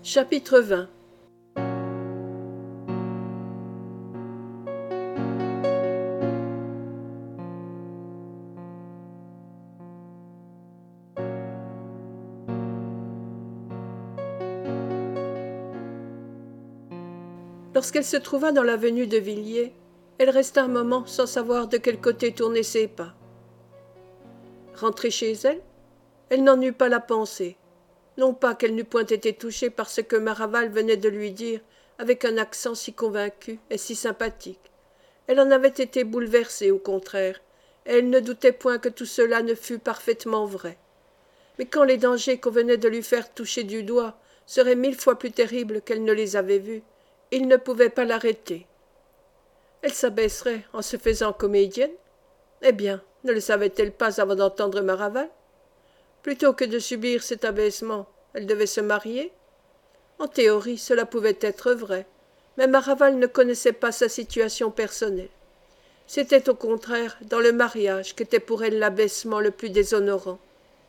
Chapitre 20. Lorsqu'elle se trouva dans l'avenue de Villiers, elle resta un moment sans savoir de quel côté tourner ses pas. Rentrée chez elle, elle n'en eut pas la pensée. Non pas qu'elle n'eût point été touchée par ce que Maraval venait de lui dire avec un accent si convaincu et si sympathique. Elle en avait été bouleversée, au contraire, et elle ne doutait point que tout cela ne fût parfaitement vrai. Mais quand les dangers qu'on venait de lui faire toucher du doigt seraient 1000 fois plus terribles qu'elle ne les avait vus, il ne pouvait pas l'arrêter. Elle s'abaisserait en se faisant comédienne? Eh bien, ne le savait-elle pas avant d'entendre Maraval? Plutôt que de subir cet abaissement, elle devait se marier? En théorie, cela pouvait être vrai, mais Maraval ne connaissait pas sa situation personnelle. C'était au contraire dans le mariage qu'était pour elle l'abaissement le plus déshonorant.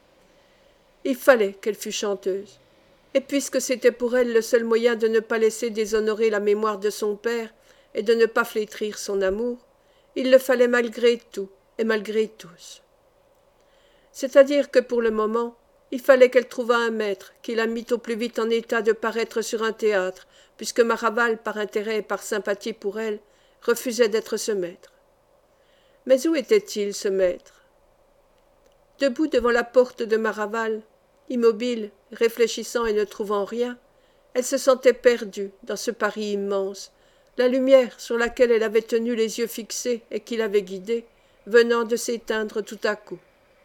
Il fallait qu'elle fût chanteuse. Et puisque c'était pour elle le seul moyen de ne pas laisser déshonorer la mémoire de son père et de ne pas flétrir son amour, il le fallait malgré tout et malgré tous. C'est-à-dire que pour le moment, il fallait qu'elle trouvât un maître qui la mît au plus vite en état de paraître sur un théâtre, puisque Maraval, par intérêt et par sympathie pour elle, refusait d'être ce maître. Mais où était-il, ce maître? Debout devant la porte de Maraval, immobile, réfléchissant et ne trouvant rien, elle se sentait perdue dans ce Paris immense, la lumière sur laquelle elle avait tenu les yeux fixés et qui l'avait guidée, venant de s'éteindre tout à coup.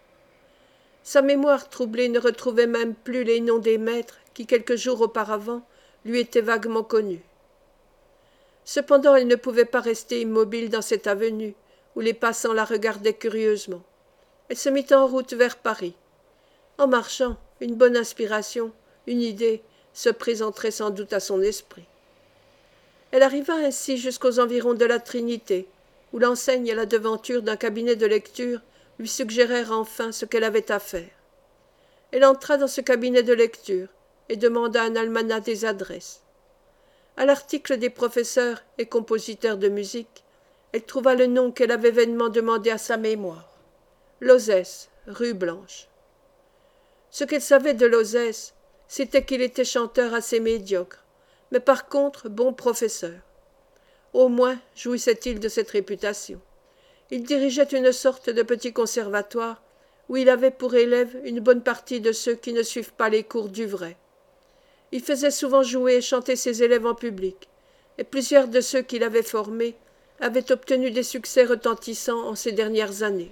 Sa mémoire troublée ne retrouvait même plus les noms des maîtres qui, quelques jours auparavant, lui étaient vaguement connus. Cependant, elle ne pouvait pas rester immobile dans cette avenue, où les passants la regardaient curieusement. Elle se mit en route vers Paris. En marchant, une bonne inspiration, une idée, se présenterait sans doute à son esprit. Elle arriva ainsi jusqu'aux environs de la Trinité, où l'enseigne et la devanture d'un cabinet de lecture lui suggérèrent enfin ce qu'elle avait à faire. Elle entra dans ce cabinet de lecture et demanda un almanach des adresses. À l'article des professeurs et compositeurs de musique, elle trouva le nom qu'elle avait vainement demandé à sa mémoire. Lozès, rue Blanche. Ce qu'elle savait de Lozès, c'était qu'il était chanteur assez médiocre, mais par contre bon professeur. Au moins jouissait-il de cette réputation. Il dirigeait une sorte de petit conservatoire où il avait pour élèves une bonne partie de ceux qui ne suivent pas les cours du vrai. Il faisait souvent jouer et chanter ses élèves en public, et plusieurs de ceux qu'il avait formés avaient obtenu des succès retentissants en ces dernières années.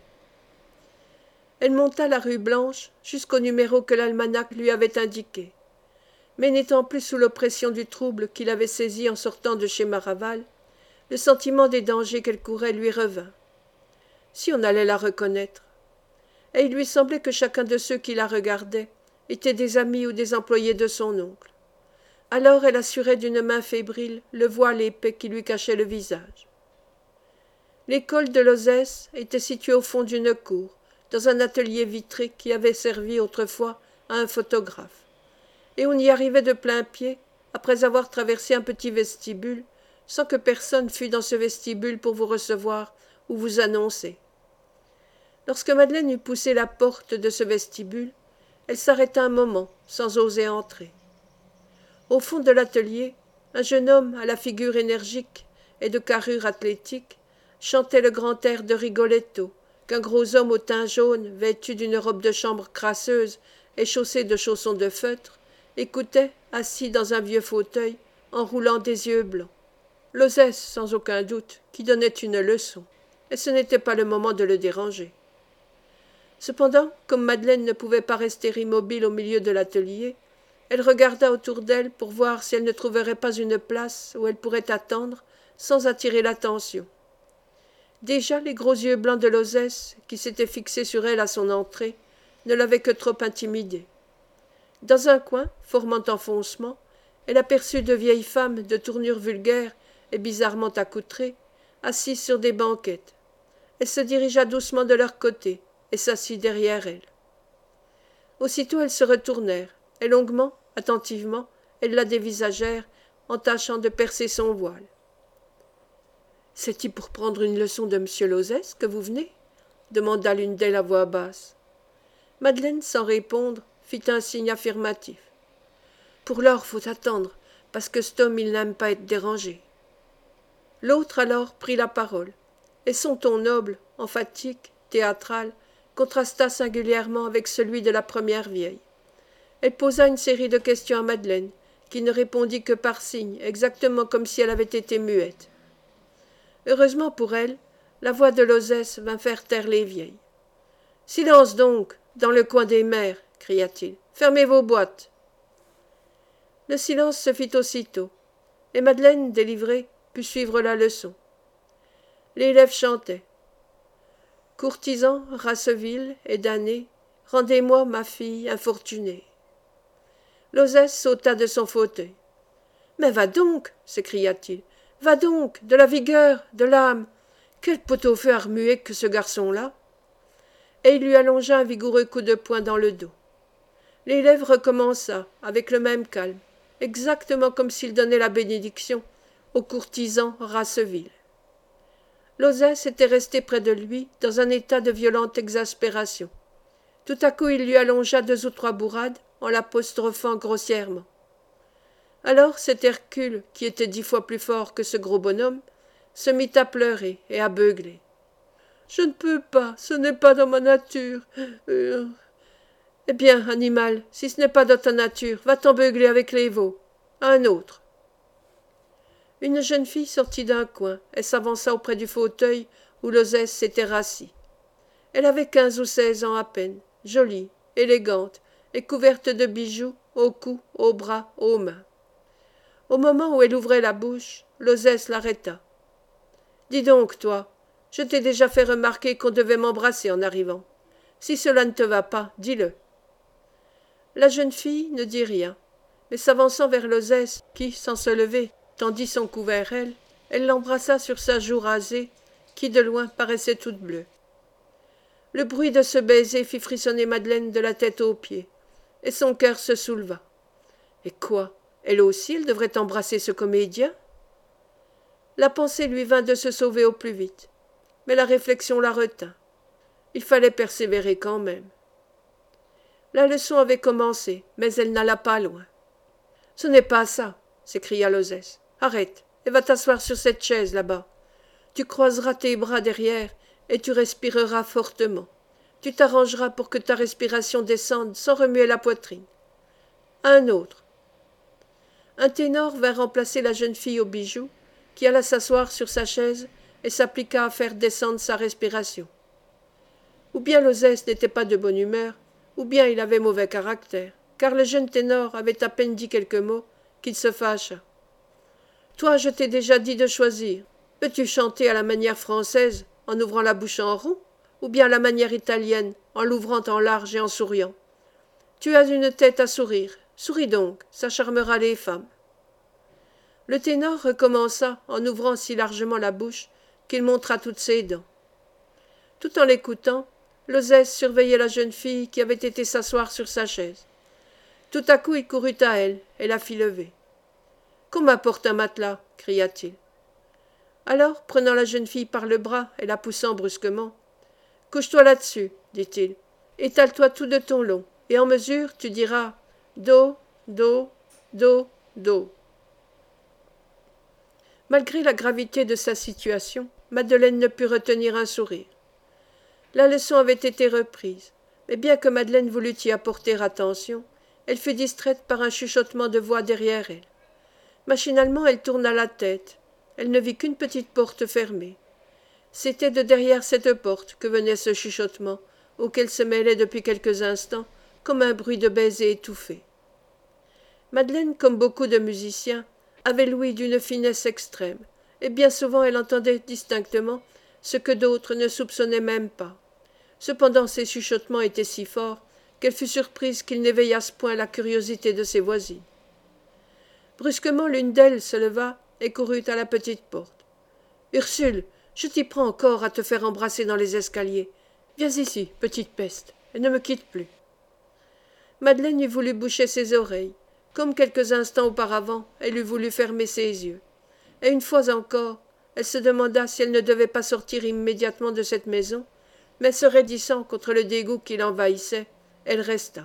Elle monta la rue Blanche jusqu'au numéro que l'almanach lui avait indiqué. Mais n'étant plus sous l'oppression du trouble qui l'avait saisie en sortant de chez Maraval, le sentiment des dangers qu'elle courait lui revint. Si on allait la reconnaître? Et il lui semblait que chacun de ceux qui la regardaient étaient des amis ou des employés de son oncle. Alors elle assurait d'une main fébrile le voile épais qui lui cachait le visage. L'école de Lozès était située au fond d'une cour, dans un atelier vitré qui avait servi autrefois à un photographe, et on y arrivait de plain-pied, après avoir traversé un petit vestibule, sans que personne fût dans ce vestibule pour vous recevoir ou vous annoncer. Lorsque Madeleine eut poussé la porte de ce vestibule, elle s'arrêta un moment, sans oser entrer. Au fond de l'atelier, un jeune homme à la figure énergique et de carrure athlétique chantait le grand air de Rigoletto, qu'un gros homme au teint jaune, vêtu d'une robe de chambre crasseuse et chaussé de chaussons de feutre, écoutait, assis dans un vieux fauteuil, en roulant des yeux blancs. Lozès, sans aucun doute, qui donnait une leçon, et ce n'était pas le moment de le déranger. Cependant, comme Madeleine ne pouvait pas rester immobile au milieu de l'atelier, elle regarda autour d'elle pour voir si elle ne trouverait pas une place où elle pourrait attendre sans attirer l'attention. Déjà les gros yeux blancs de Lozès, qui s'étaient fixés sur elle à son entrée, ne l'avaient que trop intimidée. Dans un coin, formant enfoncement, elle aperçut deux vieilles femmes de tournure vulgaire et bizarrement accoutrées, assises sur des banquettes. Elle se dirigea doucement de leur côté et s'assit derrière elles. Aussitôt elles se retournèrent, et longuement, attentivement, elles la dévisagèrent en tâchant de percer son voile. « C'est-il pour prendre une leçon de M. Lozès que vous venez » demanda l'une d'elles à voix basse. Madeleine, sans répondre, fit un signe affirmatif. « Pour l'heure, faut attendre, parce que cet homme, il n'aime pas être dérangé. » L'autre alors prit la parole, et son ton noble, emphatique, théâtral, contrasta singulièrement avec celui de la première vieille. Elle posa une série de questions à Madeleine, qui ne répondit que par signes, exactement comme si elle avait été muette. Heureusement pour elle, la voix de Lozès vint faire taire les vieilles. « Silence donc, dans le coin des mères !» cria-t-il. « Fermez vos boîtes !» Le silence se fit aussitôt, et Madeleine, délivrée, put suivre la leçon. L'élève chantait. « Courtisans, race vile et damnée, rendez-moi ma fille infortunée. » Lozès sauta de son fauteuil. « Mais va donc !» s'écria-t-il. « Va donc, de la vigueur, de l'âme. Quel pot-au-feu a remué que ce garçon-là !» Et il lui allongea un vigoureux coup de poing dans le dos. L'élève recommença, avec le même calme, exactement comme s'il donnait la bénédiction aux courtisans race vile. Lozès était resté près de lui, dans un état de violente exaspération. Tout à coup, il lui allongea 2 ou 3 bourrades, en l'apostrophant grossièrement. Alors cet Hercule, qui était 10 fois plus fort que ce gros bonhomme, se mit à pleurer et à beugler. « Je ne peux pas, ce n'est pas dans ma nature. Eh bien, animal, si ce n'est pas dans ta nature, va-t'en beugler avec les veaux. Un autre. » Une jeune fille sortit d'un coin et s'avança auprès du fauteuil où Lozès s'était rassis. Elle avait 15 ou 16 ans à peine, jolie, élégante et couverte de bijoux au cou, aux bras, aux mains. Au moment où elle ouvrait la bouche, Lozès l'arrêta. « Dis donc, toi, je t'ai déjà fait remarquer qu'on devait m'embrasser en arrivant. Si cela ne te va pas, dis-le. » La jeune fille ne dit rien, mais s'avançant vers Lozès, qui, sans se lever, tendit son cou vers elle, elle l'embrassa sur sa joue rasée, qui de loin paraissait toute bleue. Le bruit de ce baiser fit frissonner Madeleine de la tête aux pieds, et son cœur se souleva. Et quoi, elle aussi, elle devrait embrasser ce comédien? La pensée lui vint de se sauver au plus vite, mais la réflexion la retint. Il fallait persévérer quand même. La leçon avait commencé, mais elle n'alla pas loin. « Ce n'est pas ça !» s'écria Lozès. « Arrête, et va t'asseoir sur cette chaise là-bas. Tu croiseras tes bras derrière, et tu respireras fortement. Tu t'arrangeras pour que ta respiration descende sans remuer la poitrine. Un autre. » Un ténor vint remplacer la jeune fille aux bijoux, qui alla s'asseoir sur sa chaise et s'appliqua à faire descendre sa respiration. Ou bien Lozès n'était pas de bonne humeur, ou bien il avait mauvais caractère, car le jeune ténor avait à peine dit quelques mots qu'il se fâcha. « Toi, je t'ai déjà dit de choisir. Veux-tu chanter à la manière française, en ouvrant la bouche en rond, ou bien à la manière italienne, en l'ouvrant en large et en souriant? Tu as une tête à sourire. Souris donc, ça charmera les femmes. » Le ténor recommença en ouvrant si largement la bouche qu'il montra toutes ses dents. Tout en l'écoutant, Lozès surveillait la jeune fille qui avait été s'asseoir sur sa chaise. Tout à coup il courut à elle et la fit lever. « Qu'on m'apporte un matelas » cria-t-il. Alors, prenant la jeune fille par le bras et la poussant brusquement, « Couche-toi là-dessus, dit-il. Étale-toi tout de ton long, et en mesure, tu diras do, do, do, do. » Malgré la gravité de sa situation, Madeleine ne put retenir un sourire. La leçon avait été reprise, mais bien que Madeleine voulût y apporter attention, elle fut distraite par un chuchotement de voix derrière elle. Machinalement, elle tourna la tête. Elle ne vit qu'une petite porte fermée. C'était de derrière cette porte que venait ce chuchotement, auquel se mêlait depuis quelques instants, comme un bruit de baiser étouffé. Madeleine, comme beaucoup de musiciens, avait l'ouïe d'une finesse extrême, et bien souvent elle entendait distinctement ce que d'autres ne soupçonnaient même pas. Cependant ces chuchotements étaient si forts qu'elle fut surprise qu'ils n'éveillassent point la curiosité de ses voisines. Brusquement l'une d'elles se leva et courut à la petite porte. « Ursule, je t'y prends encore à te faire embrasser dans les escaliers. Viens ici, petite peste, et ne me quitte plus. » Madeleine eût voulu boucher ses oreilles, comme quelques instants auparavant elle eût voulu fermer ses yeux. Et une fois encore, elle se demanda si elle ne devait pas sortir immédiatement de cette maison, mais se raidissant contre le dégoût qui l'envahissait, elle resta.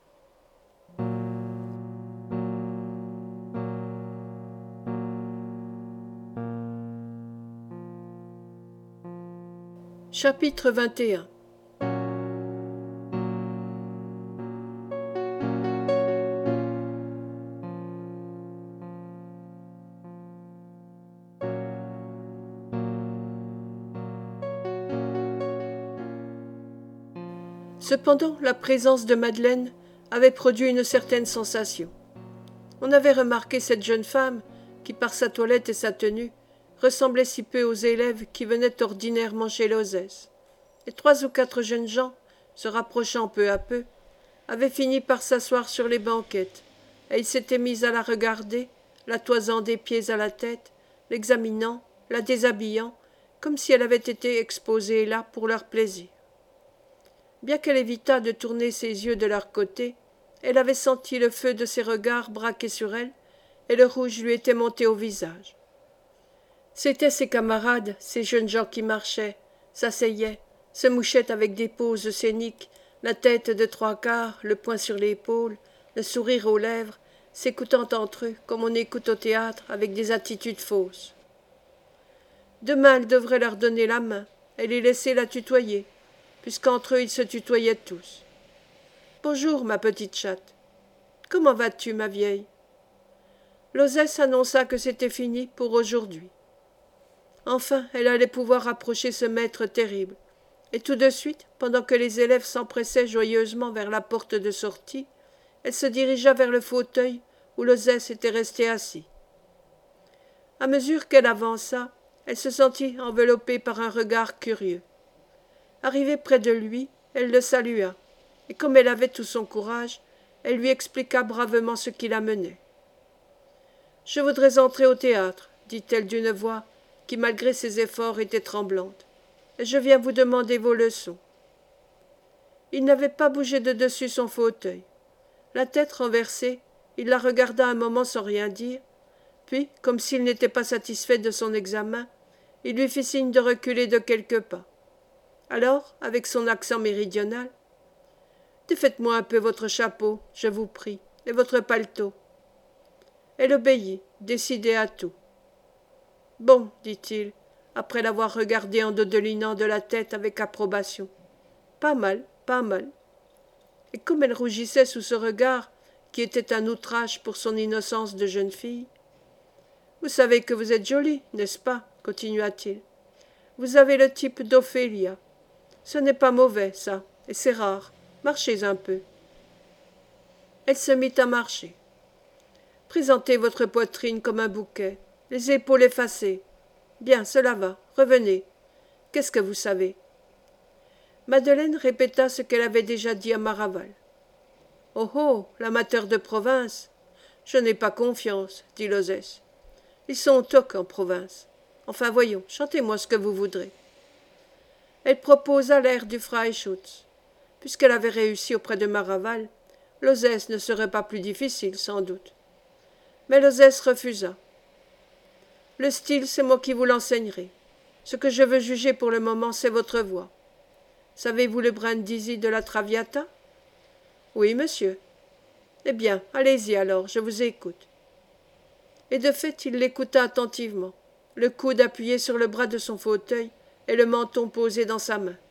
Chapitre 21. Cependant, la présence de Madeleine avait produit une certaine sensation. On avait remarqué cette jeune femme qui, par sa toilette et sa tenue, ressemblait si peu aux élèves qui venaient ordinairement chez Lozès. Et 3 ou 4 jeunes gens, se rapprochant peu à peu, avaient fini par s'asseoir sur les banquettes, et ils s'étaient mis à la regarder, la toisant des pieds à la tête, l'examinant, la déshabillant, comme si elle avait été exposée là pour leur plaisir. Bien qu'elle évitât de tourner ses yeux de leur côté, elle avait senti le feu de ses regards braqués sur elle, et le rouge lui était monté au visage. C'étaient ses camarades, ces jeunes gens qui marchaient, s'asseyaient, se mouchaient avec des poses scéniques, la tête de 3/4, le poing sur l'épaule, le sourire aux lèvres, s'écoutant entre eux comme on écoute au théâtre avec des attitudes fausses. Demain elle devrait leur donner la main et les laisser la tutoyer, puisqu'entre eux ils se tutoyaient tous. « Bonjour, ma petite chatte. Comment vas-tu, ma vieille ?» Lozès annonça que c'était fini pour aujourd'hui. Enfin, elle allait pouvoir approcher ce maître terrible, et tout de suite, pendant que les élèves s'empressaient joyeusement vers la porte de sortie, elle se dirigea vers le fauteuil où Lozès était resté assis. À mesure qu'elle avança, elle se sentit enveloppée par un regard curieux. Arrivée près de lui, elle le salua, et comme elle avait tout son courage, elle lui expliqua bravement ce qui l'amenait. « Je voudrais entrer au théâtre, dit-elle d'une voix qui, malgré ses efforts, était tremblante, et je viens vous demander vos leçons. » Il n'avait pas bougé de dessus son fauteuil. La tête renversée, il la regarda un moment sans rien dire, puis, comme s'il n'était pas satisfait de son examen, il lui fit signe de reculer de quelques pas. Alors, avec son accent méridional, « Défaites-moi un peu votre chapeau, je vous prie, et votre paletot. » Elle obéit, décidée à tout. « Bon, dit-il, après l'avoir regardé en dodelinant de la tête avec approbation. Pas mal, pas mal. » Et comme elle rougissait sous ce regard, qui était un outrage pour son innocence de jeune fille, « Vous savez que vous êtes jolie, n'est-ce pas ?» continua-t-il. « Vous avez le type d'Ophélia. Ce n'est pas mauvais, ça, et c'est rare. Marchez un peu. » Elle se mit à marcher. « Présentez votre poitrine comme un bouquet, les épaules effacées. Bien, cela va. Revenez. Qu'est-ce que vous savez ?» Madeleine répéta ce qu'elle avait déjà dit à Maraval. « Oh oh, l'amateur de province ! Je n'ai pas confiance, dit Lozès. Ils sont tocs en province. Enfin voyons, chantez-moi ce que vous voudrez. » Elle proposa l'air du Freischütz. Puisqu'elle avait réussi auprès de Maraval, Lozès ne serait pas plus difficile, sans doute. Mais Lozès refusa. « Le style, c'est moi qui vous l'enseignerai. Ce que je veux juger pour le moment, c'est votre voix. Savez-vous le Brindisi de la Traviata ?»« Oui, monsieur. »« Eh bien, allez-y alors, je vous écoute. » Et de fait, il l'écouta attentivement, le coude appuyé sur le bras de son fauteuil et le menton posé dans sa main.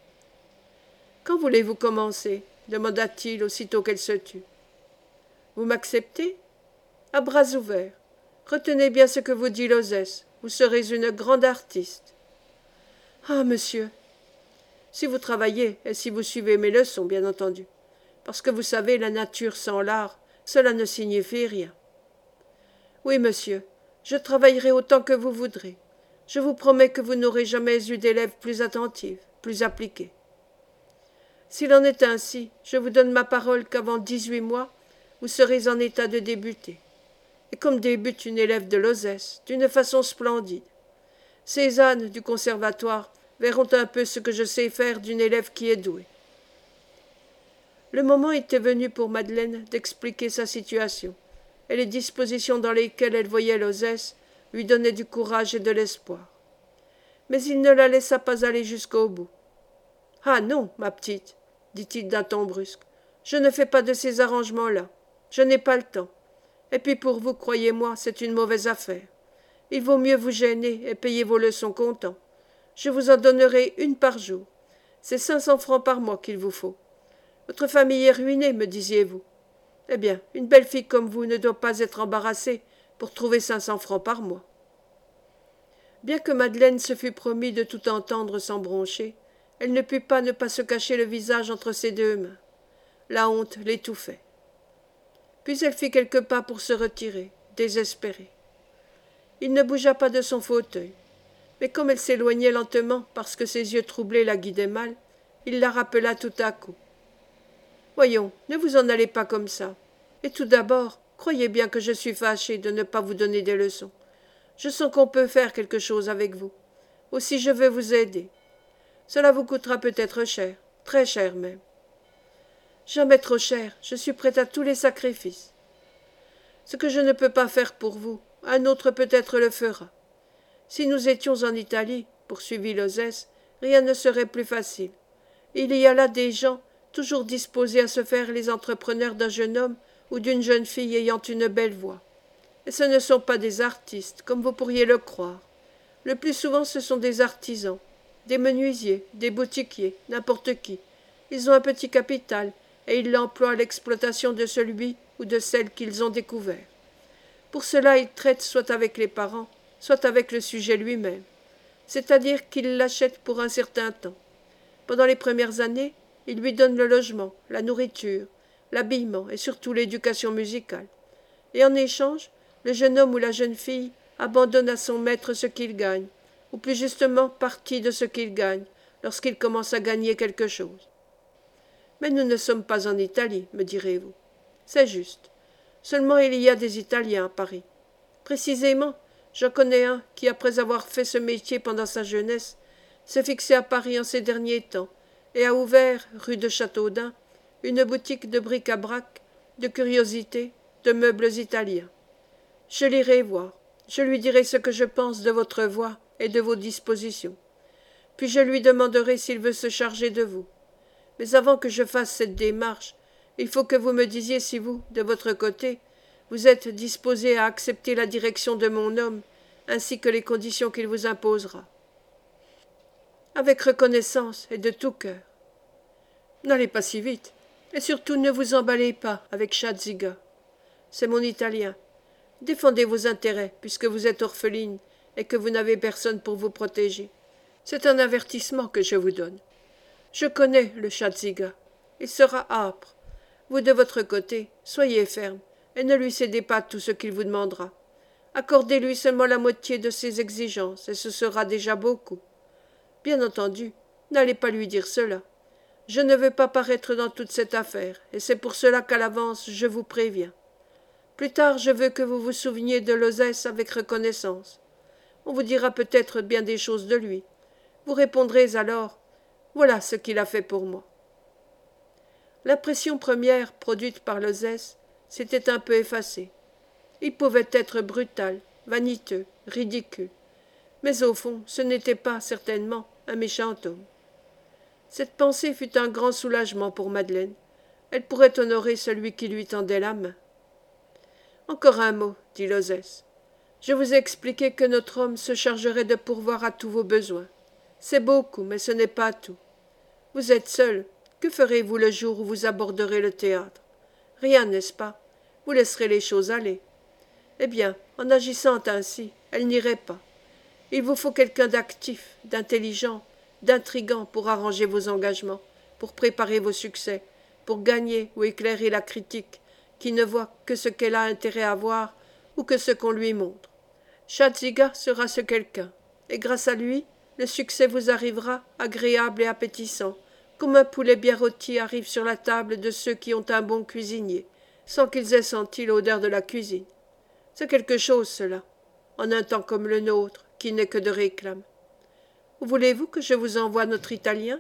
« Quand voulez-vous commencer ?» demanda-t-il aussitôt qu'elle se tut. « Vous m'acceptez ? À bras ouverts. Retenez bien ce que vous dit Lozès. Vous serez une grande artiste. »« Ah, monsieur !»« Si vous travaillez et si vous suivez mes leçons, bien entendu. Parce que vous savez, la nature sans l'art, cela ne signifie rien. »« Oui, monsieur, je travaillerai autant que vous voudrez. Je vous promets que vous n'aurez jamais eu d'élève plus attentive, plus appliquée. S'il en est ainsi, je vous donne ma parole qu'avant 18 mois, vous serez en état de débuter. Et comme débute une élève de Lozès, d'une façon splendide. Ces ânes du conservatoire verront un peu ce que je sais faire d'une élève qui est douée. » Le moment était venu pour Madeleine d'expliquer sa situation, et les dispositions dans lesquelles elle voyait l'Ozès lui donnaient du courage et de l'espoir. Mais il ne la laissa pas aller jusqu'au bout. « Ah non, ma petite, dit-il d'un ton brusque, je ne fais pas de ces arrangements-là. Je n'ai pas le temps. Et puis pour vous, croyez-moi, c'est une mauvaise affaire. Il vaut mieux vous gêner et payer vos leçons comptant. Je vous en donnerai une par jour. C'est 500 francs par mois qu'il vous faut. Votre famille est ruinée, me disiez-vous. Eh bien, une belle fille comme vous ne doit pas être embarrassée pour trouver 500 francs par mois. » Bien que Madeleine se fût promis de tout entendre sans broncher, elle ne put pas ne pas se cacher le visage entre ses deux mains. La honte l'étouffait. Puis elle fit quelques pas pour se retirer, désespérée. Il ne bougea pas de son fauteuil, mais comme elle s'éloignait lentement parce que ses yeux troublés la guidaient mal, il la rappela tout à coup. « Voyons, ne vous en allez pas comme ça. Et tout d'abord, croyez bien que je suis fâchée de ne pas vous donner des leçons. Je sens qu'on peut faire quelque chose avec vous. Aussi je veux vous aider. Cela vous coûtera peut-être cher, très cher même. » « Jamais trop cher, je suis prête à tous les sacrifices. Ce que je ne peux pas faire pour vous, un autre peut-être le fera. Si nous étions en Italie, poursuivit l'Ozès, rien ne serait plus facile. Il y a là des gens toujours disposés à se faire les entrepreneurs d'un jeune homme ou d'une jeune fille ayant une belle voix. Et ce ne sont pas des artistes, comme vous pourriez le croire. Le plus souvent ce sont des artisans, des menuisiers, des boutiquiers, n'importe qui. Ils ont un petit capital, et ils l'emploient à l'exploitation de celui ou de celle qu'ils ont découvert. Pour cela, ils traitent soit avec les parents, soit avec le sujet lui-même, c'est-à-dire qu'ils l'achètent pour un certain temps. Pendant les premières années, ils lui donnent le logement, la nourriture, l'habillement et surtout l'éducation musicale. Et en échange, le jeune homme ou la jeune fille abandonne à son maître ce qu'il gagne, ou plus justement partie de ce qu'il gagne, lorsqu'il commence à gagner quelque chose. Mais nous ne sommes pas en Italie, me direz-vous. C'est juste. Seulement il y a des Italiens à Paris. Précisément, j'en connais un qui, après avoir fait ce métier pendant sa jeunesse, s'est fixé à Paris en ces derniers temps et a ouvert, rue de Châteaudun, une boutique de bric-à-brac, de curiosités, de meubles italiens. Je l'irai voir. Je lui dirai ce que je pense de votre voix et de vos dispositions. Puis je lui demanderai s'il veut se charger de vous. Mais avant que je fasse cette démarche, il faut que vous me disiez si vous, de votre côté, vous êtes disposé à accepter la direction de mon homme, ainsi que les conditions qu'il vous imposera. Avec reconnaissance et de tout cœur. N'allez pas si vite, et surtout ne vous emballez pas avec Chadziga. C'est mon Italien. Défendez vos intérêts, puisque vous êtes orpheline et que vous n'avez personne pour vous protéger. C'est un avertissement que je vous donne. Je connais le Chadziga. Il sera âpre. Vous, de votre côté, soyez ferme et ne lui cédez pas tout ce qu'il vous demandera. Accordez-lui seulement la moitié de ses exigences, et ce sera déjà beaucoup. Bien entendu, n'allez pas lui dire cela. Je ne veux pas paraître dans toute cette affaire, et c'est pour cela qu'à l'avance je vous préviens. Plus tard, je veux que vous vous souveniez de l'Ozès avec reconnaissance. On vous dira peut-être bien des choses de lui. Vous répondrez alors « Voilà ce qu'il a fait pour moi ». L'impression première produite par l'Ozès s'était un peu effacée. Il pouvait être brutal, vaniteux, ridicule. Mais au fond, ce n'était pas, certainement, un méchant homme. Cette pensée fut un grand soulagement pour Madeleine. Elle pourrait honorer celui qui lui tendait la main. « Encore un mot, dit l'Ozès. Je vous ai expliqué que notre homme se chargerait de pourvoir à tous vos besoins. C'est beaucoup, mais ce n'est pas tout. Vous êtes seul. Que ferez-vous le jour où vous aborderez le théâtre? Rien, n'est-ce pas? Vous laisserez les choses aller. Eh bien, en agissant ainsi, elle n'irait pas. Il vous faut quelqu'un d'actif, d'intelligent, d'intrigant pour arranger vos engagements, pour préparer vos succès, pour gagner ou éclairer la critique, qui ne voit que ce qu'elle a intérêt à voir ou que ce qu'on lui montre. Chadziga sera ce quelqu'un, et grâce à lui, le succès vous arrivera agréable et appétissant, comme un poulet bien rôti arrive sur la table de ceux qui ont un bon cuisinier, sans qu'ils aient senti l'odeur de la cuisine. C'est quelque chose, cela, en un temps comme le nôtre, qui n'est que de réclame. Voulez-vous que je vous envoie notre Italien?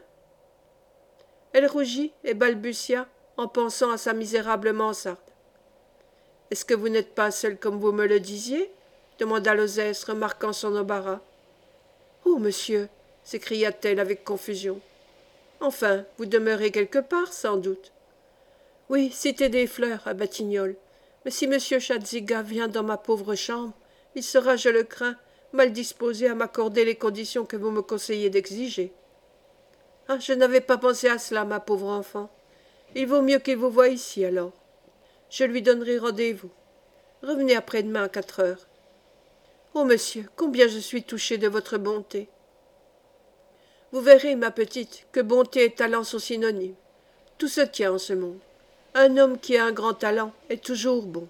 Elle rougit et balbutia en pensant à sa misérable mansarde. Est-ce que vous n'êtes pas seul comme vous me le disiez demanda Lozès, remarquant son embarras. Oh, monsieur s'écria-t-elle avec confusion. Enfin, vous demeurez quelque part, sans doute. Oui, cité des Fleurs, à Batignolles. Mais si monsieur Chadziga vient dans ma pauvre chambre, il sera, je le crains, mal disposé à m'accorder les conditions que vous me conseillez d'exiger. Ah, je n'avais pas pensé à cela, ma pauvre enfant. Il vaut mieux qu'il vous voie ici, alors. Je lui donnerai rendez-vous. Revenez après-demain à 4 heures. Oh, monsieur, combien je suis touchée de votre bonté. Vous verrez, ma petite, que bonté et talent sont synonymes. Tout se tient en ce monde. Un homme qui a un grand talent est toujours bon.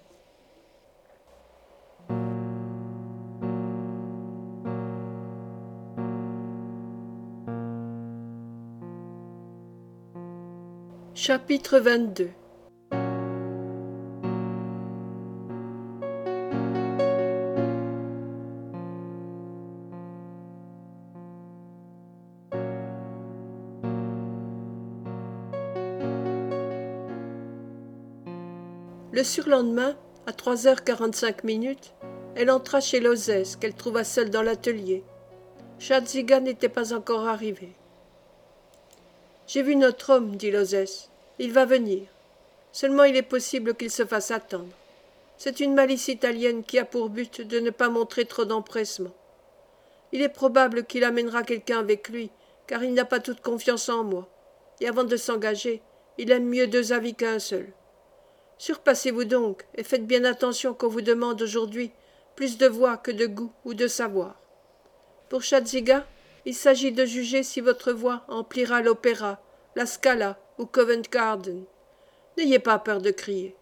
Chapitre 22. Le surlendemain, à 3h45, elle entra chez Lozès, qu'elle trouva seule dans l'atelier. Chadziga n'était pas encore arrivé. J'ai vu notre homme, dit Lozès. Il va venir. Seulement il est possible qu'il se fasse attendre. C'est une malice italienne qui a pour but de ne pas montrer trop d'empressement. Il est probable qu'il amènera quelqu'un avec lui, car il n'a pas toute confiance en moi. Et avant de s'engager, il aime mieux 2 avis qu'un seul. Surpassez-vous donc, et faites bien attention qu'on vous demande aujourd'hui plus de voix que de goût ou de savoir. Pour Chadziga, il s'agit de juger si votre voix emplira l'opéra, la Scala ou Covent Garden. N'ayez pas peur de crier.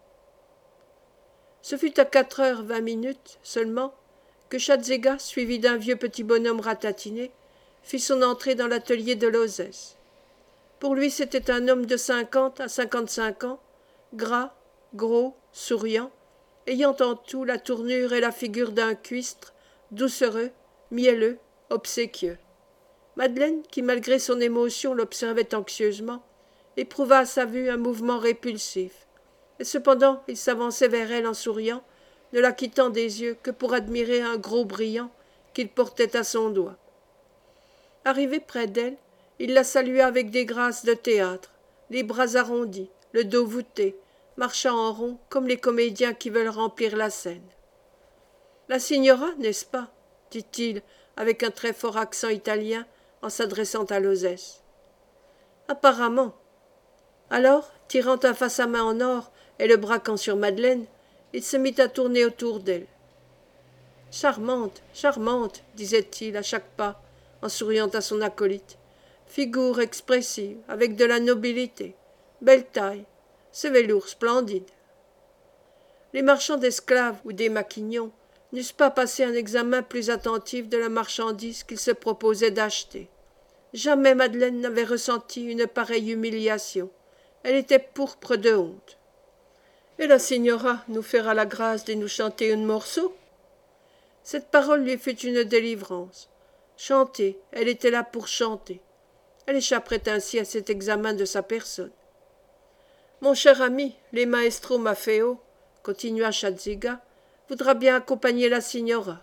Ce fut à 4h20 seulement que Chadziga, suivi d'un vieux petit bonhomme ratatiné, fit son entrée dans l'atelier de Lozès. Pour lui, c'était un homme de 50 à 55 ans, gras, gros, souriant, ayant en tout la tournure et la figure d'un cuistre, doucereux, mielleux, obséquieux. Madeleine, qui malgré son émotion l'observait anxieusement, éprouva à sa vue un mouvement répulsif, et cependant il s'avançait vers elle en souriant, ne la quittant des yeux que pour admirer un gros brillant qu'il portait à son doigt. Arrivé près d'elle, il la salua avec des grâces de théâtre, les bras arrondis, le dos voûté, marchant en rond comme les comédiens qui veulent remplir la scène. La signora, n'est-ce pas dit-il avec un très fort accent italien en s'adressant à Lozès. Apparemment. Alors, tirant un face-à-main en or et le braquant sur Madeleine, il se mit à tourner autour d'elle. Charmante, charmante, disait-il à chaque pas, en souriant à son acolyte. Figure expressive, avec de la nobilité. Belle taille, ce velours splendide. Les marchands d'esclaves ou des maquignons n'eussent pas passé un examen plus attentif de la marchandise qu'ils se proposaient d'acheter. Jamais Madeleine n'avait ressenti une pareille humiliation. Elle était pourpre de honte. « Et la signora nous fera la grâce de nous chanter un morceau ?» Cette parole lui fut une délivrance. Chanter, elle était là pour chanter. Elle échapperait ainsi à cet examen de sa personne. Mon cher ami, les maestro Maffeo, continua Chadziga, voudra bien accompagner la signora.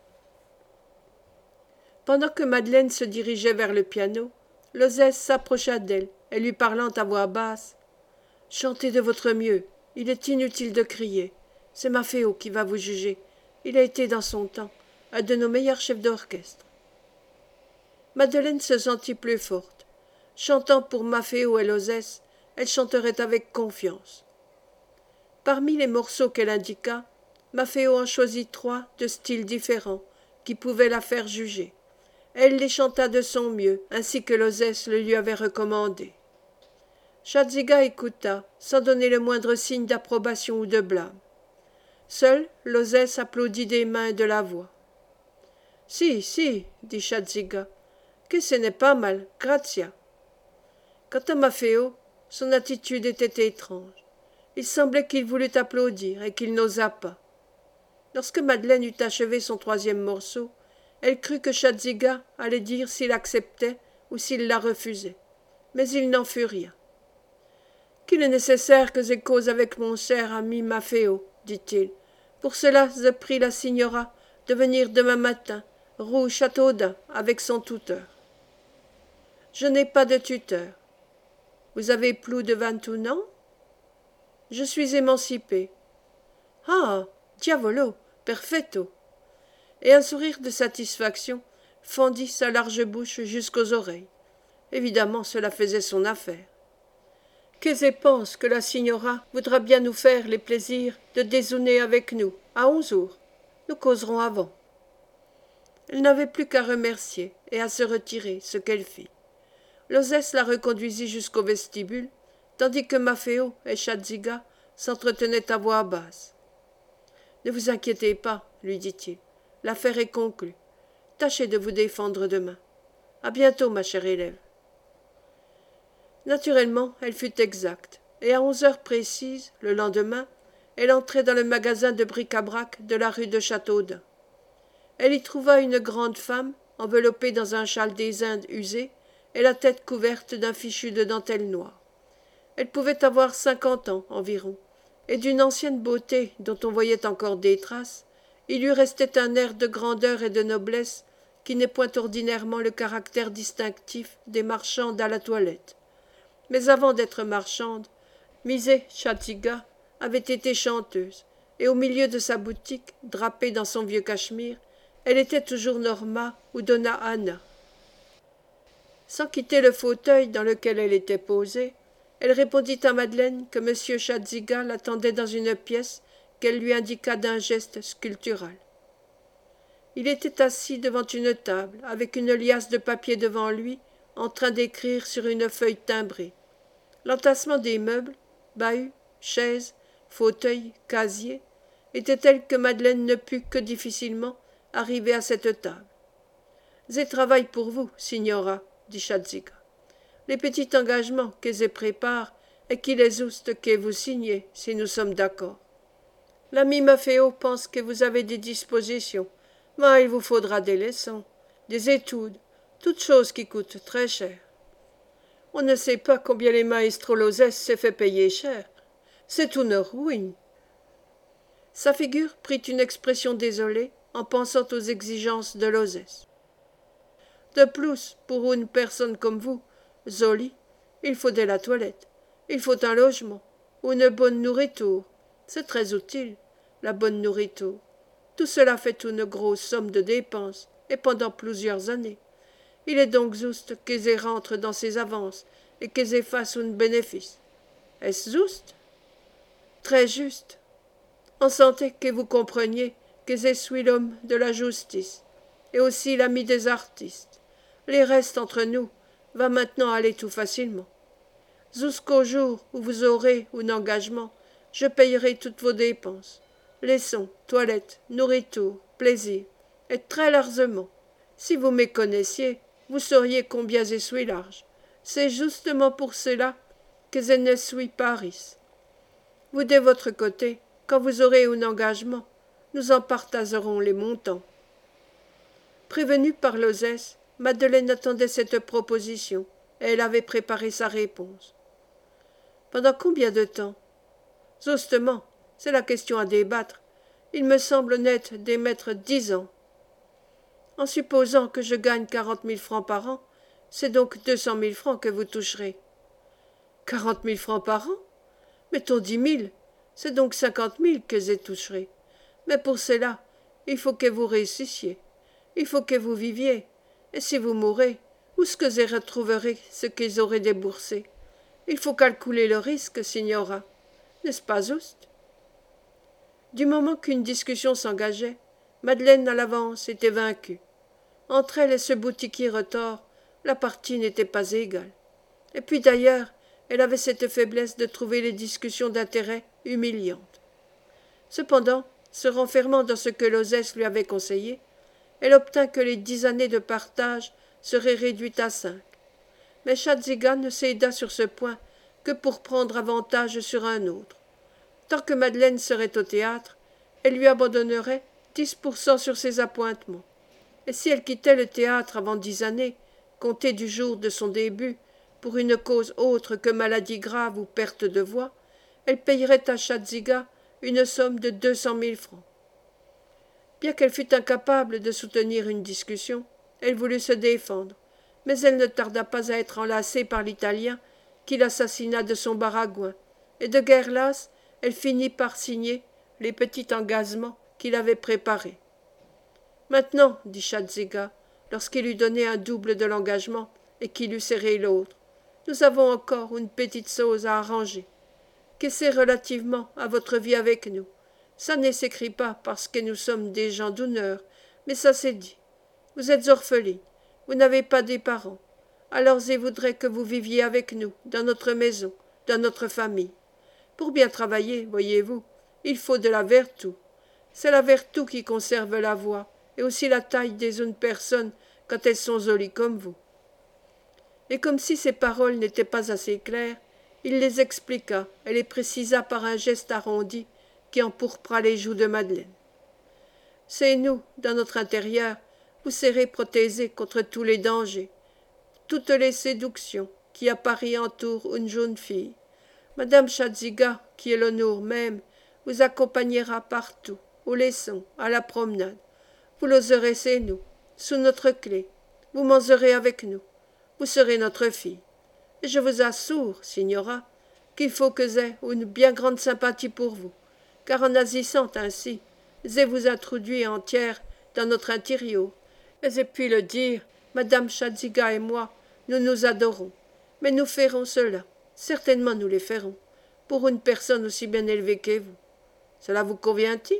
Pendant que Madeleine se dirigeait vers le piano, Lozès s'approcha d'elle et lui parlant à voix basse. Chantez de votre mieux, il est inutile de crier. C'est Maffeo qui va vous juger. Il a été dans son temps un de nos meilleurs chefs d'orchestre. Madeleine se sentit plus forte. Chantant pour Maffeo et Lozès, elle chanterait avec confiance. Parmi les morceaux qu'elle indiqua, Maffeo en choisit 3 de styles différents qui pouvaient la faire juger. Elle les chanta de son mieux, ainsi que Lozès le lui avait recommandé. Chadziga écouta, sans donner le moindre signe d'approbation ou de blâme. Seul Lozès applaudit des mains et de la voix. « Si, si, dit Chadziga, que ce n'est pas mal, grazia. » Quant à Maffeo, son attitude était étrange. Il semblait qu'il voulût applaudir et qu'il n'osa pas. Lorsque Madeleine eut achevé son 3e morceau, elle crut que Chadziga allait dire s'il acceptait ou s'il la refusait. Mais il n'en fut rien. « Qu'il est nécessaire que je cause avec mon cher ami Maffeo, dit-il. Pour cela, je prie la signora de venir demain matin, rue Châteaudun, avec son tuteur. Je n'ai pas de tuteur. Vous avez plus de 21 ans? Je suis émancipé. Ah, diavolo, perfetto. Et un sourire de satisfaction fendit sa large bouche jusqu'aux oreilles. Évidemment, cela faisait son affaire. Qu'Aisé pense que la signora voudra bien nous faire les plaisirs de déjeuner avec nous, à 11 heures. Nous causerons avant. Elle n'avait plus qu'à remercier et à se retirer, ce qu'elle fit. Lozès la reconduisit jusqu'au vestibule, tandis que Maffeo et Chadziga s'entretenaient à voix basse. « Ne vous inquiétez pas, lui dit-il. L'affaire est conclue. Tâchez de vous défendre demain. À bientôt, ma chère élève. » Naturellement, elle fut exacte, et à 11 heures précises, le lendemain, elle entrait dans le magasin de bric-à-brac de la rue de Châteaudun. Elle y trouva une grande femme, enveloppée dans un châle des Indes usé, et la tête couverte d'un fichu de dentelle noire. Elle pouvait avoir 50 ans environ, et d'une ancienne beauté dont on voyait encore des traces, il lui restait un air de grandeur et de noblesse qui n'est point ordinairement le caractère distinctif des marchandes à la toilette. Mais avant d'être marchande, Misé Chadziga avait été chanteuse, et au milieu de sa boutique, drapée dans son vieux cachemire, elle était toujours Norma ou Donna Anna. Sans quitter le fauteuil dans lequel elle était posée, elle répondit à Madeleine que M. Chadziga l'attendait dans une pièce qu'elle lui indiqua d'un geste sculptural. Il était assis devant une table, avec une liasse de papier devant lui, en train d'écrire sur une feuille timbrée. L'entassement des meubles, bahuts, chaises, fauteuils, casiers, était tel que Madeleine ne put que difficilement arriver à cette table. « J'ai travail pour vous, signora, dit Chadziga. Les petits engagements que je prépare et qu'il est juste que vous signez, si nous sommes d'accord. L'ami Maffeo pense que vous avez des dispositions, mais il vous faudra des leçons, des études, toutes choses qui coûtent très cher. On ne sait pas combien les maestros Lozès s'est fait payer cher. C'est une ruine. » Sa figure prit une expression désolée en pensant aux exigences de Lozès. « De plus, pour une personne comme vous, Zoli, il faut de la toilette, il faut un logement, une bonne nourriture. C'est très utile, la bonne nourriture. Tout cela fait une grosse somme de dépenses, et pendant plusieurs années. Il est donc juste que je rentre dans ses avances et que je fasse un bénéfice. Est-ce juste? Très juste. En santé que vous compreniez que je suis l'homme de la justice, et aussi l'ami des artistes. Les restes entre nous va maintenant aller tout facilement. Jusqu'au jour où vous aurez un engagement, je payerai toutes vos dépenses. Leçons, toilette, nourriture, plaisir, et très largement. Si vous me connaissiez, vous sauriez combien je suis large. C'est justement pour cela que je ne suis pas riche. Vous, de votre côté, quand vous aurez un engagement, nous en partagerons les montants. » Prévenue par Lozès, Madeleine attendait cette proposition, et elle avait préparé sa réponse. Pendant combien de temps? Justement, c'est la question à débattre. Il me semble net d'émettre 10 ans. En supposant que je gagne 40 000 francs par an, c'est donc 200 000 francs que vous toucherez. 40 000 francs par an? Mettons 10 000, c'est donc 50 000 que je toucherai. Mais pour cela, il faut que vous réussissiez, il faut que vous viviez, et si vous mourrez, où est-ce que je retrouverai ce qu'ils auraient déboursé? Il faut calculer le risque, signora. N'est-ce pas juste? Du moment qu'une discussion s'engageait, Madeleine à l'avance était vaincue. Entre elle et ce boutiquier retors, la partie n'était pas égale. Et puis d'ailleurs, elle avait cette faiblesse de trouver les discussions d'intérêt humiliantes. Cependant, se renfermant dans ce que Lozès lui avait conseillé, elle obtint que les 10 années de partage seraient réduites à 5. Mais Chadziga ne céda sur ce point que pour prendre avantage sur un autre. Tant que Madeleine serait au théâtre, elle lui abandonnerait 10% sur ses appointements. Et si elle quittait le théâtre avant 10 années, comptées du jour de son début, pour une cause autre que maladie grave ou perte de voix, elle payerait à Chadziga une somme de 200 000 francs. Bien qu'elle fût incapable de soutenir une discussion, elle voulut se défendre, mais elle ne tarda pas à être enlacée par l'Italien qui l'assassina de son baragouin, et de guerre lasse, elle finit par signer les petits engagements qu'il avait préparés. Maintenant, dit Chadziga, lorsqu'il eut donné un double de l'engagement et qu'il eut serré l'autre, nous avons encore une petite chose à arranger. Que c'est relativement à votre vie avec nous. Ça ne s'écrit pas parce que nous sommes des gens d'honneur, mais ça s'est dit. Vous êtes orphelines, vous n'avez pas des parents. Alors je voudrais que vous viviez avec nous, dans notre maison, dans notre famille. Pour bien travailler, voyez-vous, il faut de la vertu. C'est la vertu qui conserve la voix, et aussi la taille des jeunes personnes quand elles sont jolies comme vous. Et comme si ces paroles n'étaient pas assez claires, il les expliqua et les précisa par un geste arrondi qui empourpra les joues de Madeleine. C'est nous, dans notre intérieur, vous serez protégés contre tous les dangers, toutes les séductions qui à Paris entourent une jeune fille. Madame Chadziga, qui est l'honneur même, vous accompagnera partout, aux leçons, à la promenade. Vous logerez chez nous, sous notre clé. Vous mangerez avec nous. Vous serez notre fille. Et je vous assure, signora, qu'il faut que j'aie une bien grande sympathie pour vous, car en agissant ainsi, j'ai vous introduit entière dans notre intérieur. Et j'ai pu le dire, madame Chadziga et moi, nous nous adorons. Mais nous ferons cela, certainement nous les ferons, pour une personne aussi bien élevée que vous. Cela vous convient-il?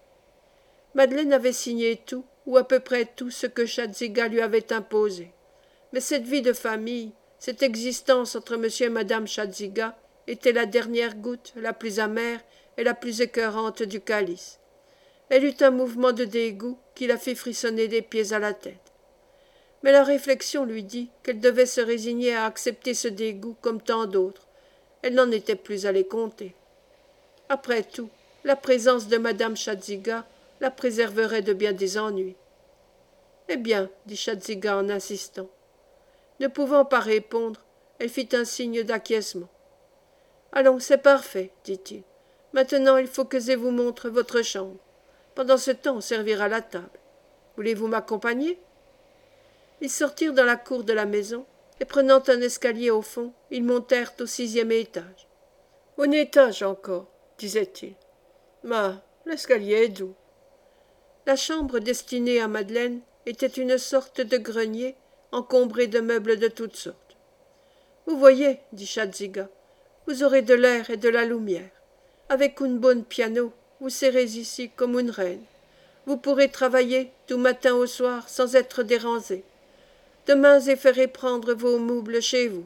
Madeleine avait signé tout, ou à peu près tout ce que Chadziga lui avait imposé. Mais cette vie de famille, cette existence entre monsieur et madame Chadziga, était la dernière goutte, la plus amère et la plus écœurante du calice. Elle eut un mouvement de dégoût qui la fit frissonner des pieds à la tête. Mais la réflexion lui dit qu'elle devait se résigner à accepter ce dégoût comme tant d'autres. Elle n'en était plus à les compter. Après tout, la présence de madame Chadziga la préserverait de bien des ennuis. Eh bien, dit Chadziga en insistant. Ne pouvant pas répondre, elle fit un signe d'acquiescement. Allons, c'est parfait, dit-il. Maintenant, il faut que je vous montre votre chambre. Pendant ce temps, on servira la table. Voulez-vous m'accompagner? Ils sortirent dans la cour de la maison, et prenant un escalier au fond, ils montèrent au 6e étage. Un étage encore, disait-il. Mais l'escalier est doux. La chambre destinée à Madeleine était une sorte de grenier encombré de meubles de toutes sortes. Vous voyez, dit Chadziga, vous aurez de l'air et de la lumière. Avec une bonne piano, vous serez ici comme une reine. Vous pourrez travailler du matin au soir sans être dérangé. Demain, je ferai prendre vos meubles chez vous.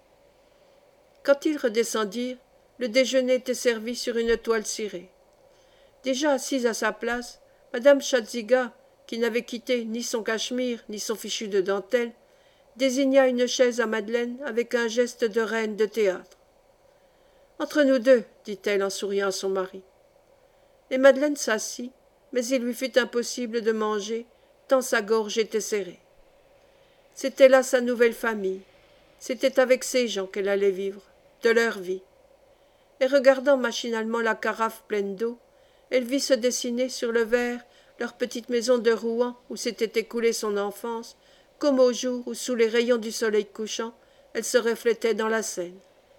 Quand ils redescendirent, le déjeuner était servi sur une toile cirée. Déjà assise à sa place, madame Chadziga, qui n'avait quitté ni son cachemire ni son fichu de dentelle, désigna une chaise à Madeleine avec un geste de reine de théâtre. « Entre nous deux, dit-elle en souriant à son mari. Et Madeleine s'assit, mais il lui fut impossible de manger, tant sa gorge était serrée. C'était là sa nouvelle famille, c'était avec ces gens qu'elle allait vivre, de leur vie. Et regardant machinalement la carafe pleine d'eau, elle vit se dessiner sur le verre leur petite maison de Rouen où s'était écoulée son enfance, comme au jour où, sous les rayons du soleil couchant, elle se reflétait dans la Seine.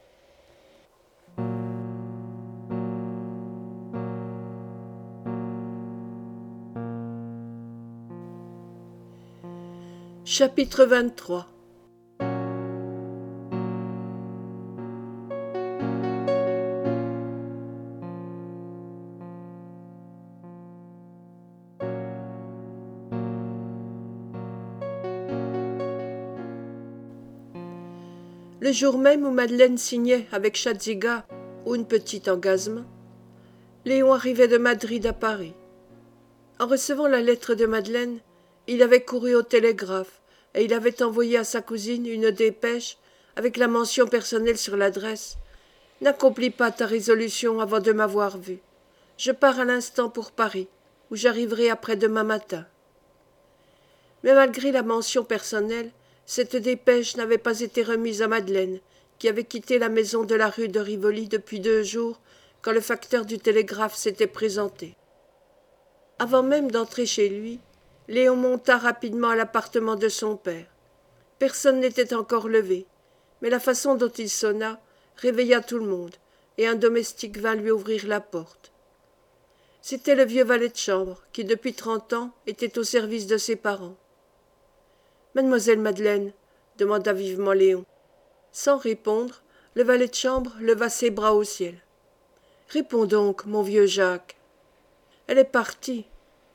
Chapitre 23. Le jour même où Madeleine signait avec Chadziga un petit engagement, Léon arrivait de Madrid à Paris. En recevant la lettre de Madeleine, il avait couru au télégraphe et il avait envoyé à sa cousine une dépêche avec la mention personnelle sur l'adresse. « N'accomplis pas ta résolution avant de m'avoir vu. Je pars à l'instant pour Paris, où j'arriverai après-demain matin. » Mais malgré la mention personnelle, cette dépêche n'avait pas été remise à Madeleine, qui avait quitté la maison de la rue de Rivoli depuis 2 jours quand le facteur du télégraphe s'était présenté. Avant même d'entrer chez lui, Léon monta rapidement à l'appartement de son père. Personne n'était encore levé, mais la façon dont il sonna réveilla tout le monde, et un domestique vint lui ouvrir la porte. C'était le vieux valet de chambre, qui depuis 30 ans était au service de ses parents. « Mademoiselle Madeleine ?» demanda vivement Léon. Sans répondre, le valet de chambre leva ses bras au ciel. « Réponds donc, mon vieux Jacques. »« Elle est partie. »« Où ?»«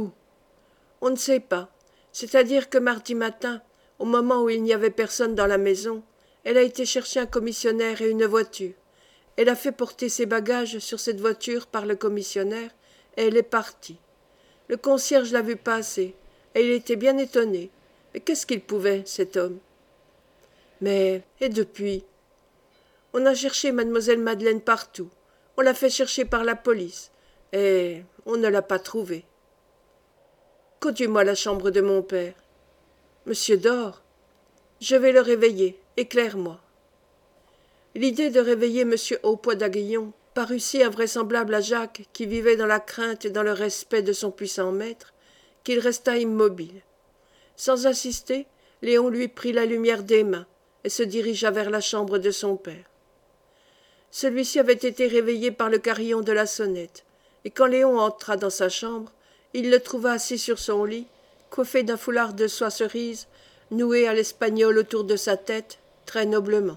On ne sait pas. C'est-à-dire que mardi matin, au moment où il n'y avait personne dans la maison, elle a été chercher un commissionnaire et une voiture. Elle a fait porter ses bagages sur cette voiture par le commissionnaire, et elle est partie. Le concierge l'a vue passer, et il était bien étonné. Mais qu'est-ce qu'il pouvait, cet homme? Mais, et depuis? On a cherché mademoiselle Madeleine partout. On l'a fait chercher par la police, et on ne l'a pas trouvée. Conduis-moi la chambre de mon père. Monsieur dort. Je vais le réveiller, éclaire-moi. L'idée de réveiller M. Haupoix d'Aguillon parut si invraisemblable à Jacques, qui vivait dans la crainte et dans le respect de son puissant maître, qu'il resta immobile. Sans insister, Léon lui prit la lumière des mains et se dirigea vers la chambre de son père. Celui-ci avait été réveillé par le carillon de la sonnette, et quand Léon entra dans sa chambre, il le trouva assis sur son lit, coiffé d'un foulard de soie cerise, noué à l'espagnol autour de sa tête, très noblement.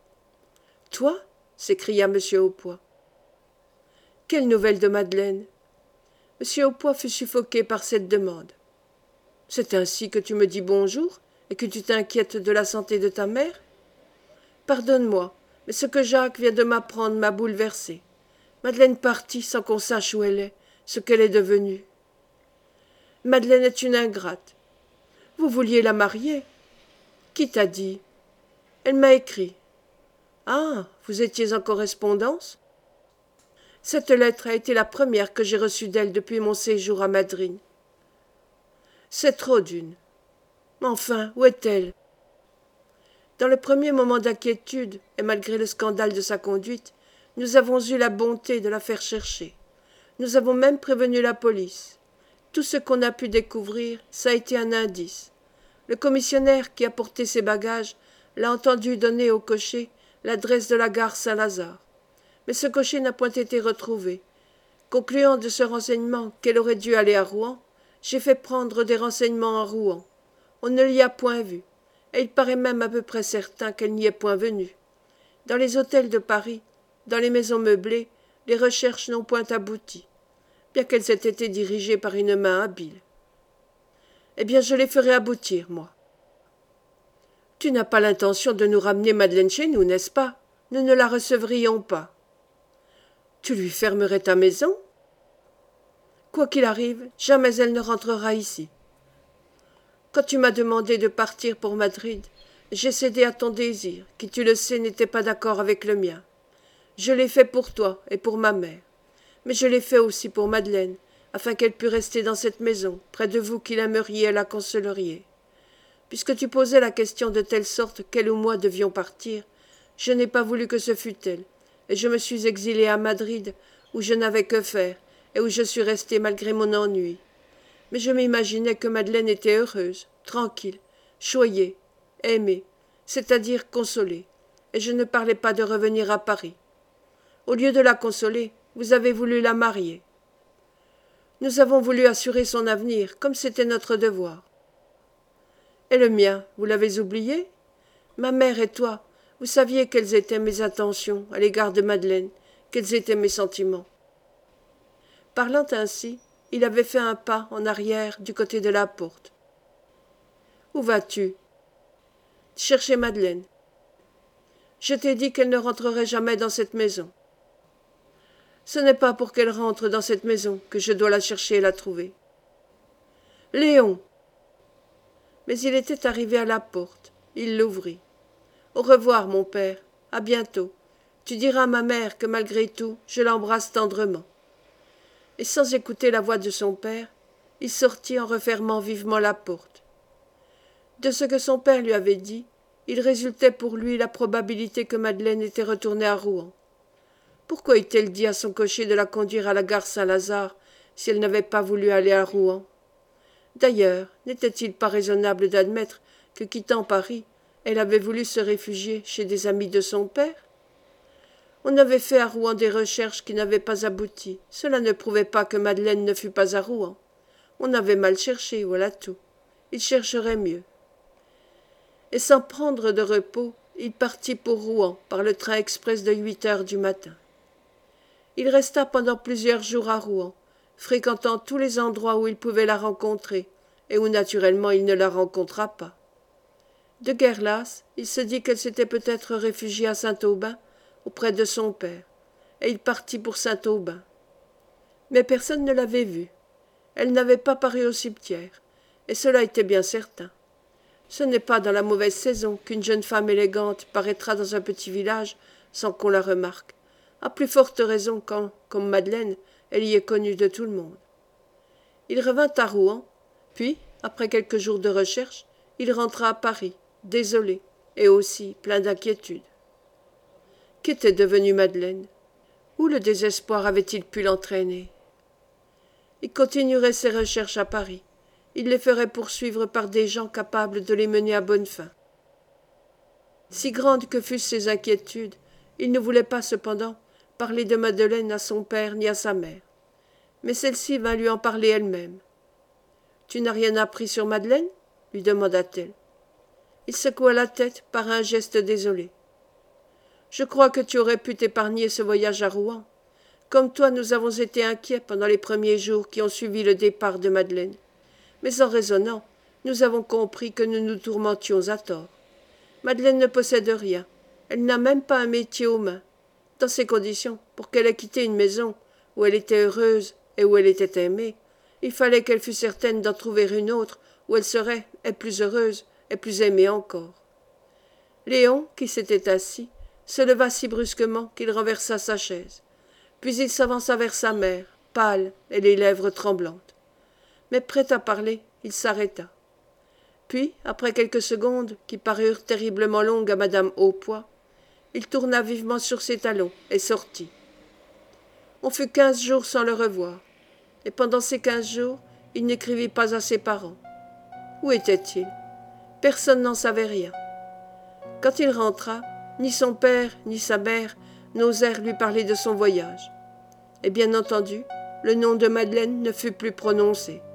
« Toi » s'écria M. Haupoix. « Quelle nouvelle de Madeleine ?» M. Haupoix fut suffoqué par cette demande. « C'est ainsi que tu me dis bonjour et que tu t'inquiètes de la santé de ta mère ? Pardonne-moi, mais ce que Jacques vient de m'apprendre m'a bouleversé. Madeleine partie sans qu'on sache où elle est, ce qu'elle est devenue. Madeleine est une ingrate. Vous vouliez la marier ? Qui t'a dit ? Elle m'a écrit. Ah, vous étiez en correspondance ? Cette lettre a été la première que j'ai reçue d'elle depuis mon séjour à Madrid. C'est trop d'une. Enfin, où est-elle ? Dans le premier moment d'inquiétude, et malgré le scandale de sa conduite, nous avons eu la bonté de la faire chercher. Nous avons même prévenu la police. Tout ce qu'on a pu découvrir, ça a été un indice. Le commissionnaire qui a porté ses bagages l'a entendu donner au cocher l'adresse de la gare Saint-Lazare. Mais ce cocher n'a point été retrouvé. Concluant de ce renseignement qu'elle aurait dû aller à Rouen, j'ai fait prendre des renseignements à Rouen. On ne l'y a point vue, et il paraît même à peu près certain qu'elle n'y est point venue. Dans les hôtels de Paris, dans les maisons meublées, les recherches n'ont point abouti, bien qu'elles aient été dirigées par une main habile. Eh bien, je les ferai aboutir, moi. Tu n'as pas l'intention de nous ramener Madeleine chez nous, n'est-ce pas ? Nous ne la recevrions pas. Tu lui fermerais ta maison ? Quoi qu'il arrive, jamais elle ne rentrera ici. Quand tu m'as demandé de partir pour Madrid, j'ai cédé à ton désir, qui, tu le sais, n'était pas d'accord avec le mien. Je l'ai fait pour toi et pour ma mère. Mais je l'ai fait aussi pour Madeleine, afin qu'elle pût rester dans cette maison, près de vous qui l'aimeriez et la consoleriez. Puisque tu posais la question de telle sorte qu'elle ou moi devions partir, je n'ai pas voulu que ce fût elle, et je me suis exilé à Madrid, où je n'avais que faire, et où je suis resté malgré mon ennui. Mais je m'imaginais que Madeleine était heureuse, tranquille, choyée, aimée, c'est-à-dire consolée, et je ne parlais pas de revenir à Paris. Au lieu de la consoler, vous avez voulu la marier. Nous avons voulu assurer son avenir, comme c'était notre devoir. Et le mien, vous l'avez oublié ? Ma mère et toi, vous saviez quelles étaient mes intentions à l'égard de Madeleine, quels étaient mes sentiments. Parlant ainsi, il avait fait un pas en arrière du côté de la porte. Où vas-tu ? Chercher Madeleine. Je t'ai dit qu'elle ne rentrerait jamais dans cette maison. Ce n'est pas pour qu'elle rentre dans cette maison que je dois la chercher et la trouver. Léon ! Mais il était arrivé à la porte. Il l'ouvrit. Au revoir, mon père. À bientôt. Tu diras à ma mère que malgré tout, je l'embrasse tendrement. Et sans écouter la voix de son père, il sortit en refermant vivement la porte. De ce que son père lui avait dit, il résultait pour lui la probabilité que Madeleine était retournée à Rouen. Pourquoi eût-elle dit à son cocher de la conduire à la gare Saint-Lazare si elle n'avait pas voulu aller à Rouen? D'ailleurs, n'était-il pas raisonnable d'admettre que, quittant Paris, elle avait voulu se réfugier chez des amis de son père? On avait fait à Rouen des recherches qui n'avaient pas abouti. Cela ne prouvait pas que Madeleine ne fût pas à Rouen. On avait mal cherché, voilà tout. Il chercherait mieux. Et sans prendre de repos, il partit pour Rouen par le train express de 8 heures du matin. Il resta pendant plusieurs jours à Rouen, fréquentant tous les endroits où il pouvait la rencontrer, et où naturellement il ne la rencontra pas. De guerre lasse, il se dit qu'elle s'était peut-être réfugiée à Saint-Aubin, auprès de son père, et il partit pour Saint-Aubin. Mais personne ne l'avait vue. Elle n'avait pas paru au cimetière, et cela était bien certain. Ce n'est pas dans la mauvaise saison qu'une jeune femme élégante paraîtra dans un petit village sans qu'on la remarque, à plus forte raison quand, comme Madeleine, elle y est connue de tout le monde. Il revint à Rouen, puis, après quelques jours de recherche, il rentra à Paris, désolé, et aussi plein d'inquiétude. Qu'était devenue Madeleine? Où le désespoir avait-il pu l'entraîner? Il continuerait ses recherches à Paris. Il les ferait poursuivre par des gens capables de les mener à bonne fin. Si grandes que fussent ses inquiétudes, il ne voulait pas cependant parler de Madeleine à son père ni à sa mère. Mais celle-ci vint lui en parler elle-même. « Tu n'as rien appris sur Madeleine ?» lui demanda-t-elle. Il secoua la tête par un geste désolé. « Je crois que tu aurais pu t'épargner ce voyage à Rouen. Comme toi, nous avons été inquiets pendant les premiers jours qui ont suivi le départ de Madeleine. Mais en raisonnant, nous avons compris que nous nous tourmentions à tort. Madeleine ne possède rien. Elle n'a même pas un métier aux mains. Dans ces conditions, pour qu'elle ait quitté une maison où elle était heureuse et où elle était aimée, il fallait qu'elle fût certaine d'en trouver une autre où elle serait et plus heureuse et plus aimée encore. » Léon, qui s'était assis, se leva si brusquement qu'il renversa sa chaise. Puis il s'avança vers sa mère, pâle et les lèvres tremblantes. Mais prêt à parler, il s'arrêta. Puis, après quelques secondes qui parurent terriblement longues à madame Haupoix, il tourna vivement sur ses talons et sortit. On fut 15 jours sans le revoir, et pendant ces 15 jours, il n'écrivit pas à ses parents. Où était-il? Personne n'en savait rien. Quand il rentra, ni son père ni sa mère n'osèrent lui parler de son voyage. Et bien entendu, le nom de Madeleine ne fut plus prononcé.